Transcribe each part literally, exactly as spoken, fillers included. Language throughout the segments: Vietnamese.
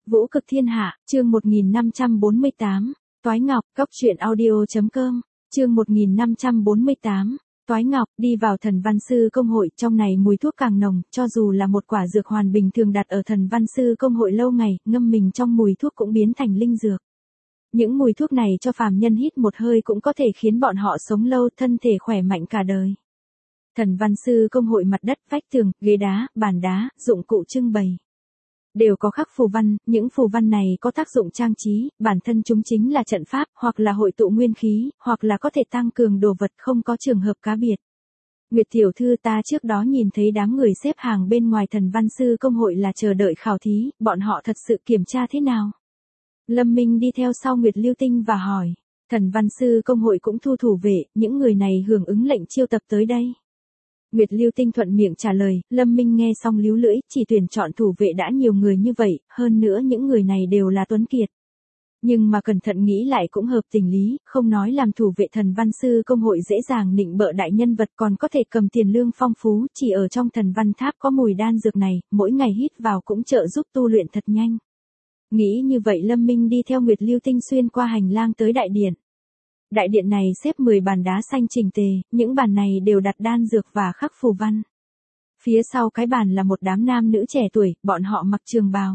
Vũ cực thiên hạ, chương một nghìn năm trăm bốn mươi tám, Toái Ngọc, Cốc truyện audio chấm com, chương một nghìn năm trăm bốn mươi tám, Toái Ngọc, đi vào Thần Văn Sư Công hội, trong này mùi thuốc càng nồng, cho dù là một quả dược hoàn bình thường đặt ở Thần Văn Sư Công hội lâu ngày, ngâm mình trong mùi thuốc cũng biến thành linh dược. Những mùi thuốc này cho phàm nhân hít một hơi cũng có thể khiến bọn họ sống lâu, thân thể khỏe mạnh cả đời. Thần Văn Sư Công hội mặt đất, vách tường, ghế đá, bàn đá, dụng cụ trưng bày đều có khắc phù văn, những phù văn này có tác dụng trang trí, bản thân chúng chính là trận pháp, hoặc là hội tụ nguyên khí, hoặc là có thể tăng cường đồ vật, không có trường hợp cá biệt. Nguyệt tiểu thư, ta trước đó nhìn thấy đám người xếp hàng bên ngoài Thần Văn Sư Công hội là chờ đợi khảo thí, bọn họ thật sự kiểm tra thế nào? Lâm Minh đi theo sau Nguyệt Lưu Tinh và hỏi. Thần Văn Sư Công hội cũng thu thủ vệ, những người này hưởng ứng lệnh chiêu tập tới đây. Nguyệt Lưu Tinh thuận miệng trả lời, Lâm Minh nghe xong líu lưỡi, chỉ tuyển chọn thủ vệ đã nhiều người như vậy, hơn nữa những người này đều là tuấn kiệt. Nhưng mà cẩn thận nghĩ lại cũng hợp tình lý, không nói làm thủ vệ Thần Văn Sư Công hội dễ dàng nịnh bợ đại nhân vật, còn có thể cầm tiền lương phong phú, chỉ ở trong Thần Văn Tháp có mùi đan dược này, mỗi ngày hít vào cũng trợ giúp tu luyện thật nhanh. Nghĩ như vậy Lâm Minh đi theo Nguyệt Lưu Tinh xuyên qua hành lang tới đại điện. Đại điện này xếp mười bàn đá xanh chỉnh tề, những bàn này đều đặt đan dược và khắc phù văn. Phía sau cái bàn là một đám nam nữ trẻ tuổi, bọn họ mặc trường bào.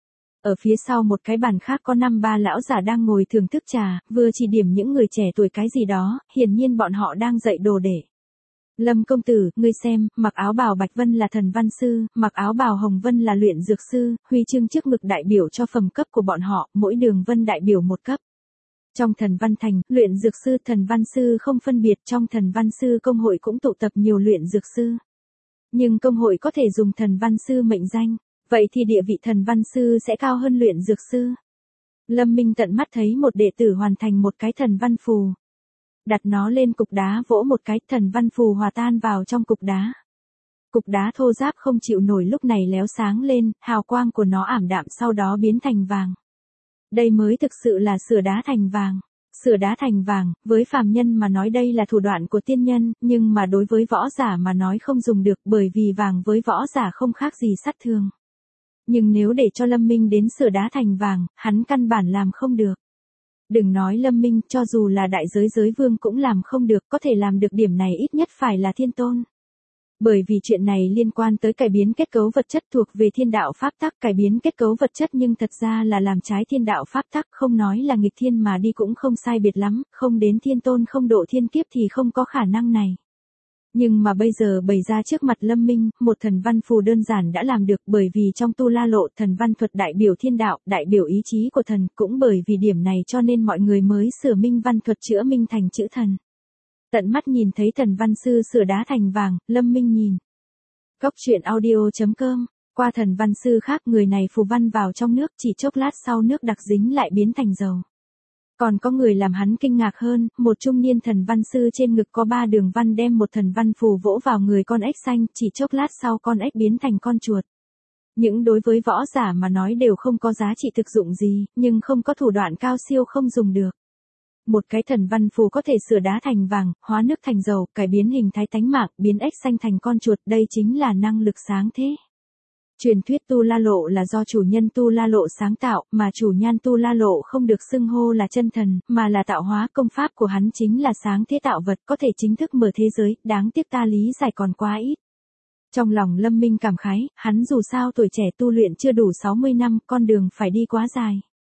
Ở phía sau một cái bàn khác có năm ba lão già đang ngồi thưởng thức trà, vừa chỉ điểm những người trẻ tuổi cái gì đó, hiển nhiên bọn họ đang dạy đồ để. Lâm công tử, ngươi xem, mặc áo bào Bạch Vân là Thần Văn Sư, mặc áo bào Hồng Vân là luyện dược sư, huy chương trước ngực đại biểu cho phẩm cấp của bọn họ, mỗi đường vân đại biểu một cấp. Trong Thần Văn Thành, luyện dược sư, Thần Văn Sư không phân biệt, trong Thần Văn Sư Công hội cũng tụ tập nhiều luyện dược sư. Nhưng công hội có thể dùng Thần Văn Sư mệnh danh, vậy thì địa vị Thần Văn Sư sẽ cao hơn luyện dược sư. Lâm Minh tận mắt thấy một đệ tử hoàn thành một cái thần văn phù. Đặt nó lên cục đá, vỗ một cái, thần văn phù hòa tan vào trong cục đá. Cục đá thô ráp không chịu nổi lúc này léo sáng lên, hào quang của nó ảm đạm sau đó biến thành vàng. Đây mới thực sự là sửa đá thành vàng. Sửa đá thành vàng, với phàm nhân mà nói đây là thủ đoạn của tiên nhân, nhưng mà đối với võ giả mà nói không dùng được, bởi vì vàng với võ giả không khác gì sát thương. Nhưng nếu để cho Lâm Minh đến sửa đá thành vàng, hắn căn bản làm không được. Đừng nói Lâm Minh, cho dù là đại giới giới vương cũng làm không được, có thể làm được điểm này ít nhất phải là thiên tôn. Bởi vì chuyện này liên quan tới cải biến kết cấu vật chất thuộc về thiên đạo pháp tắc, cải biến kết cấu vật chất nhưng thật ra là làm trái thiên đạo pháp tắc, không nói là nghịch thiên mà đi cũng không sai biệt lắm, không đến thiên tôn không độ thiên kiếp thì không có khả năng này. Nhưng mà bây giờ bày ra trước mặt Lâm Minh, một thần văn phù đơn giản đã làm được, bởi vì trong tu la lộ thần văn thuật đại biểu thiên đạo, đại biểu ý chí của thần, cũng bởi vì điểm này cho nên mọi người mới sửa minh văn thuật chữa minh thành chữ thần. Tận mắt nhìn thấy Thần Văn Sư sửa đá thành vàng, Lâm Minh nhìn. Cốc truyện audio chấm com, qua Thần Văn Sư khác, người này phù văn vào trong nước, chỉ chốc lát sau nước đặc dính lại biến thành dầu. Còn có người làm hắn kinh ngạc hơn, một trung niên Thần Văn Sư trên ngực có ba đường văn đem một thần văn phù vỗ vào người con ếch xanh, chỉ chốc lát sau con ếch biến thành con chuột. Những đối với võ giả mà nói đều không có giá trị thực dụng gì, nhưng không có thủ đoạn cao siêu không dùng được. Một cái thần văn phù có thể sửa đá thành vàng, hóa nước thành dầu, cải biến hình thái tánh mạng, biến ếch xanh thành con chuột, đây chính là năng lực sáng thế. Truyền thuyết Tu La Lộ là do chủ nhân Tu La Lộ sáng tạo, mà chủ nhân Tu La Lộ không được xưng hô là chân thần, mà là tạo hóa, công pháp của hắn chính là sáng thế tạo vật, có thể chính thức mở thế giới, đáng tiếc ta lý giải còn quá ít. Trong lòng Lâm Minh cảm khái, hắn dù sao tuổi trẻ tu luyện chưa đủ sáu mươi năm, con đường phải đi quá dài.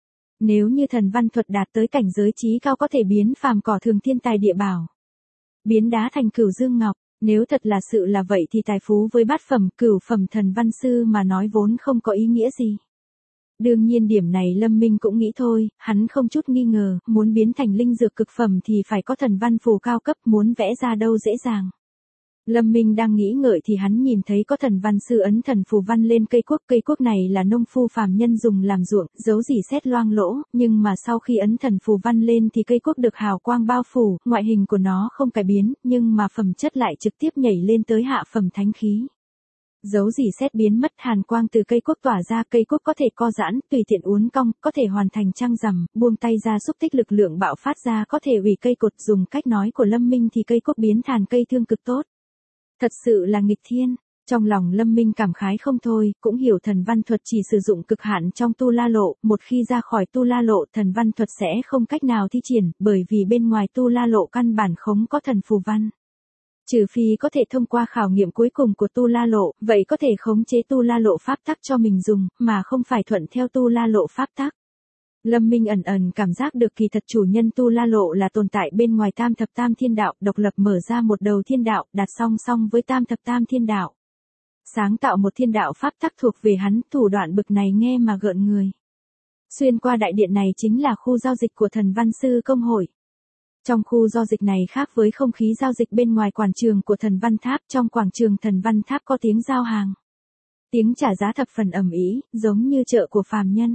Nếu như thần văn thuật đạt tới cảnh giới trí cao có thể biến phàm cỏ thường thiên tài địa bảo, biến đá thành cửu dương ngọc, nếu thật là sự là vậy thì tài phú với bát phẩm, cửu phẩm thần văn sư mà nói vốn không có ý nghĩa gì. Đương nhiên điểm này Lâm Minh cũng nghĩ thôi, hắn không chút nghi ngờ, muốn biến thành linh dược cực phẩm thì phải có thần văn phù cao cấp, muốn vẽ ra đâu dễ dàng. Lâm Minh đang nghĩ ngợi thì hắn nhìn thấy có thần văn sư ấn thần phù văn lên cây cuốc, cây cuốc này là nông phu phàm nhân dùng làm ruộng, giấu dỉ xét loang lỗ, nhưng mà sau khi ấn thần phù văn lên thì cây cuốc được hào quang bao phủ, ngoại hình của nó không cải biến, nhưng mà phẩm chất lại trực tiếp nhảy lên tới hạ phẩm thánh khí. Giấu dỉ xét biến mất, hàn quang từ cây cuốc tỏa ra, cây cuốc có thể co giãn, tùy tiện uốn cong, có thể hoàn thành trăng rằm, buông tay ra xúc tích lực lượng bạo phát ra, có thể hủy cây cột, dùng cách nói của Lâm Minh thì cây cuốc biến thành cây thương cực tốt. Thật sự là nghịch thiên. Trong lòng Lâm Minh cảm khái không thôi, cũng hiểu thần văn thuật chỉ sử dụng cực hạn trong tu la lộ, một khi ra khỏi tu la lộ thần văn thuật sẽ không cách nào thi triển, bởi vì bên ngoài tu la lộ căn bản không có thần phù văn. Trừ phi có thể thông qua khảo nghiệm cuối cùng của tu la lộ, vậy có thể khống chế tu la lộ pháp tắc cho mình dùng, mà không phải thuận theo tu la lộ pháp tắc. Lâm Minh ẩn ẩn cảm giác được kỳ thật chủ nhân tu la lộ là tồn tại bên ngoài tam thập tam thiên đạo, độc lập mở ra một đầu thiên đạo, đặt song song với tam thập tam thiên đạo. Sáng tạo một thiên đạo pháp tắc thuộc về hắn, thủ đoạn bực này nghe mà gợn người. Xuyên qua đại điện này chính là khu giao dịch của thần văn sư công hội. Trong khu giao dịch này khác với không khí giao dịch bên ngoài quảng trường của thần văn tháp, trong quảng trường thần văn tháp có tiếng giao hàng. Tiếng trả giá thập phần ầm ĩ, giống như chợ của phàm nhân.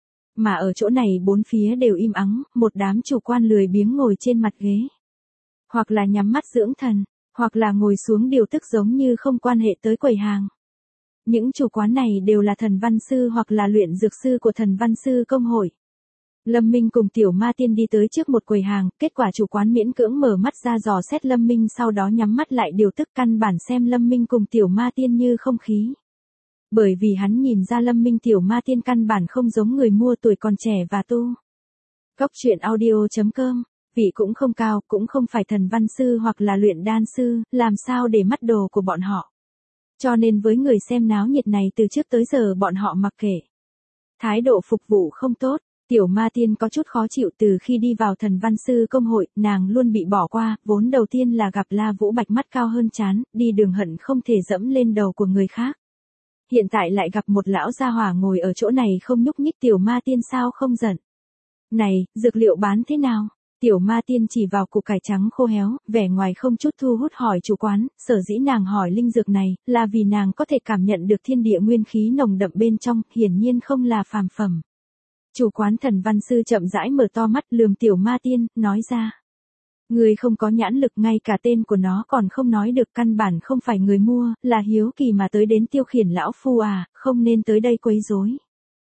Mà ở chỗ này bốn phía đều im ắng, một đám chủ quan lười biếng ngồi trên mặt ghế. Hoặc là nhắm mắt dưỡng thần, hoặc là ngồi xuống điều tức giống như không quan hệ tới quầy hàng. Những chủ quán này đều là thần văn sư hoặc là luyện dược sư của thần văn sư công hội. Lâm Minh cùng Tiểu Ma Tiên đi tới trước một quầy hàng, kết quả chủ quán miễn cưỡng mở mắt ra dò xét Lâm Minh, sau đó nhắm mắt lại điều tức, căn bản xem Lâm Minh cùng Tiểu Ma Tiên như không khí. Bởi vì hắn nhìn ra Lâm Minh Tiểu Ma Tiên căn bản không giống người mua, tuổi còn trẻ và tu. Cốc truyện audio chấm com, vị cũng không cao, cũng không phải thần văn sư hoặc là luyện đan sư, làm sao để mắt đồ của bọn họ. Cho nên với người xem náo nhiệt này từ trước tới giờ bọn họ mặc kệ. Thái độ phục vụ không tốt. Tiểu Ma Tiên có chút khó chịu, từ khi đi vào thần văn sư công hội, nàng luôn bị bỏ qua, vốn đầu tiên là gặp La Vũ Bạch mắt cao hơn trán, đi đường hận không thể dẫm lên đầu của người khác. Hiện tại lại gặp một lão gia hỏa ngồi ở chỗ này không nhúc nhích, Tiểu Ma Tiên sao không giận. Này, dược liệu bán thế nào? Tiểu Ma Tiên chỉ vào củ cải trắng khô héo, vẻ ngoài không chút thu hút hỏi chủ quán, sở dĩ nàng hỏi linh dược này, là vì nàng có thể cảm nhận được thiên địa nguyên khí nồng đậm bên trong, hiển nhiên không là phàm phẩm. Chủ quán thần văn sư chậm rãi mở to mắt lườm Tiểu Ma Tiên, nói ra. Người không có nhãn lực, ngay cả tên của nó còn không nói được, căn bản không phải người mua, là hiếu kỳ mà tới đến tiêu khiển lão phu à, không nên tới đây quấy rối.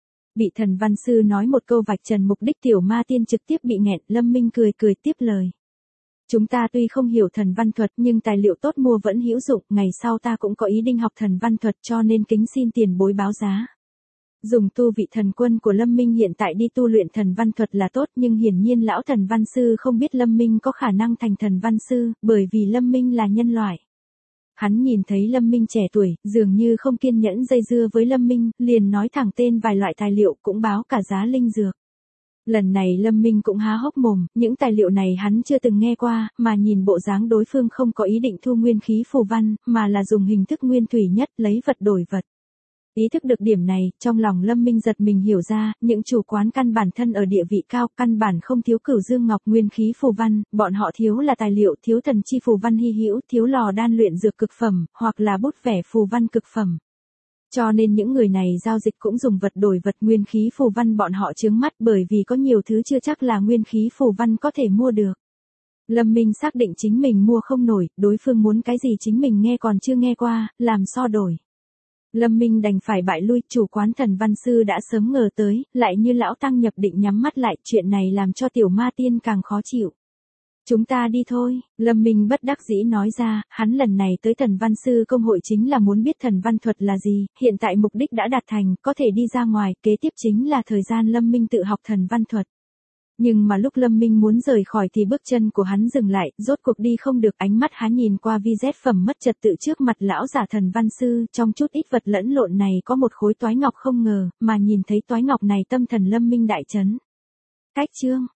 Bị thần văn sư nói một câu vạch trần mục đích, Tiểu Ma Tiên trực tiếp bị nghẹn. Lâm Minh cười cười tiếp lời. Chúng ta tuy không hiểu thần văn thuật nhưng tài liệu tốt mua vẫn hữu dụng, ngày sau ta cũng có ý định học thần văn thuật cho nên kính xin tiền bối báo giá. Dùng tu vị thần quân của Lâm Minh hiện tại đi tu luyện thần văn thuật là tốt, nhưng hiển nhiên lão thần văn sư không biết Lâm Minh có khả năng thành thần văn sư, bởi vì Lâm Minh là nhân loại. Hắn nhìn thấy Lâm Minh trẻ tuổi, dường như không kiên nhẫn dây dưa với Lâm Minh, liền nói thẳng tên vài loại tài liệu, cũng báo cả giá linh dược. Lần này Lâm Minh cũng há hốc mồm, những tài liệu này hắn chưa từng nghe qua, mà nhìn bộ dáng đối phương không có ý định thu nguyên khí phù văn, mà là dùng hình thức nguyên thủy nhất, lấy vật đổi vật. Ý thức được điểm này, trong lòng Lâm Minh giật mình hiểu ra, những chủ quán căn bản thân ở địa vị cao, căn bản không thiếu cửu dương ngọc nguyên khí phù văn, bọn họ thiếu là tài liệu, thiếu thần chi phù văn hy hữu, thiếu lò đan luyện dược cực phẩm, hoặc là bút vẽ phù văn cực phẩm. Cho nên những người này giao dịch cũng dùng vật đổi vật, nguyên khí phù văn bọn họ chướng mắt, bởi vì có nhiều thứ chưa chắc là nguyên khí phù văn có thể mua được. Lâm Minh xác định chính mình mua không nổi, đối phương muốn cái gì chính mình nghe còn chưa nghe qua, làm so đổi. Lâm Minh đành phải bại lui, chủ quán thần văn sư đã sớm ngờ tới, lại như lão tăng nhập định nhắm mắt lại, chuyện này làm cho Tiểu Ma Tiên càng khó chịu. Chúng ta đi thôi, Lâm Minh bất đắc dĩ nói ra, hắn lần này tới thần văn sư công hội chính là muốn biết thần văn thuật là gì, hiện tại mục đích đã đạt thành, có thể đi ra ngoài, kế tiếp chính là thời gian Lâm Minh tự học thần văn thuật. Nhưng mà lúc Lâm Minh muốn rời khỏi thì bước chân của hắn dừng lại, rốt cuộc đi không được, ánh mắt hắn nhìn qua vi rét phẩm mất trật tự trước mặt lão giả thần văn sư, trong chút ít vật lẫn lộn này có một khối toái ngọc, không ngờ, mà nhìn thấy toái ngọc này tâm thần Lâm Minh đại chấn. Cách chương